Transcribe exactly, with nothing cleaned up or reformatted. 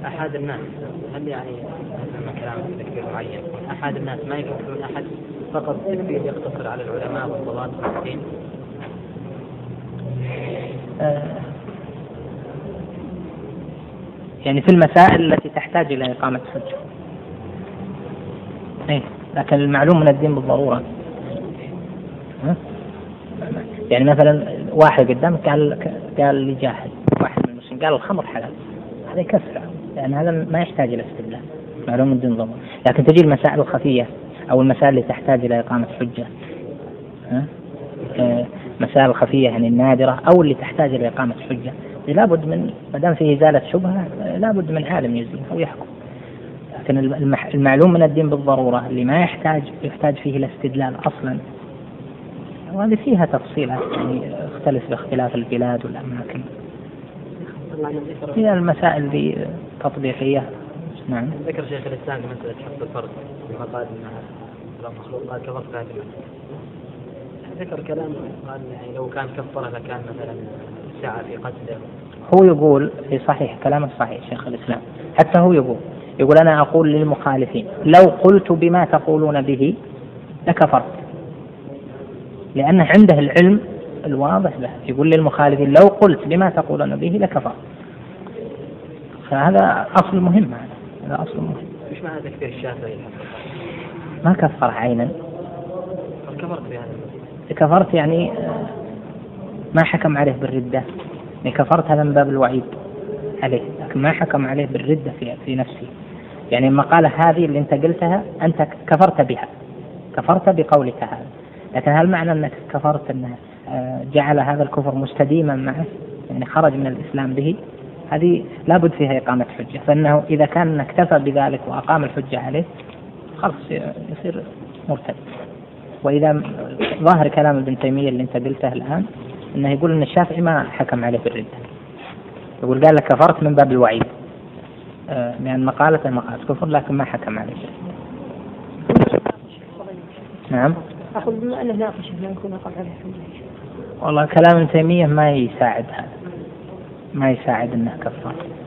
أحد الناس هل يعني لما كلام تكفير معين أحد الناس ما يكفرون أحد فقط التكفير يقتصر على العلماء والقضاة والمفتين؟ آه يعني في المسائل التي تحتاج إلى إقامة حجة. إيه لكن المعلوم من الدين بالضرورة. يعني مثلا واحد قدامك قال قال لي جاهل، واحد من المسلمين قال الخمر حلال، هذا يكفر لأن هذا ما يحتاج إلى استدلال، معلوم من الدين ضرورة. لكن تجي المسائل الخفية أو المسائل اللي تحتاج إلى إقامة حجة، ها؟ آه مسائل الخفية يعني النادرة أو اللي تحتاج إلى إقامة حجة لابد من ما دام فيه إزالة شبهة لابد من عالم يزيل أو يحكم. لكن المعلوم من الدين بالضرورة اللي ما يحتاج يحتاج فيه الاستدلال أصلا، وهذه فيها تفصيلات يعني اختلف باختلاف البلاد والأماكن. هي المسائل دي تطبيقية. نعم. ذكر شيخ الإسلام مسألة حفظ الفرد لما قال إنها مخلوق قال كفر في هذه المسألة. ذكر كلام قال يعني لو كان كفره لكان مثلا سعى في قتله. هو يقول في صحيح كلامه صحيح شيخ الإسلام، حتى هو يقول يقول أنا أقول للمخالفين لو قلت بما تقولون به لكفرت، لأنه عنده العلم الواضح له. يقول للمخالفين لو قلت بما تقولون به لكفرت، فهذا أصل مهم. هذا أصل مهم. مش معنى تكفير الشافعي ما كفر عينا، كفرت يعني كفرت يعني ما حكم عليه بالردة، يعني كفرت هذا من باب الوعيد عليه، لكن ما حكم عليه بالردة في في نفسه. يعني المقالة هذه اللي أنت قلتها أنت كفرت بها، كفرت بقولك هذا، لكن هل معنى أنك كفرت أنه جعل هذا الكفر مستديما معه يعني خرج من الإسلام به؟ هذه لابد فيها إقامة حجة، فإنه إذا كان اكتفى بذلك وأقام الحجة عليه خلاص يصير مرتد. وإذا ظاهر كلام ابن تيمية اللي أنت قلته الآن أنه يقول أن الشافعي ما حكم عليه بالردة، يقول قال لك كفرت من باب الوعيد، آه يعني مقالة مقالة كفر لكن ما حكم عليه. نعم. أقول بما أنه ناقش ما يكون أقل عليه حجة. والله كلام ابن تيمية ما يساعد هذا، ما يساعد أنه كفر.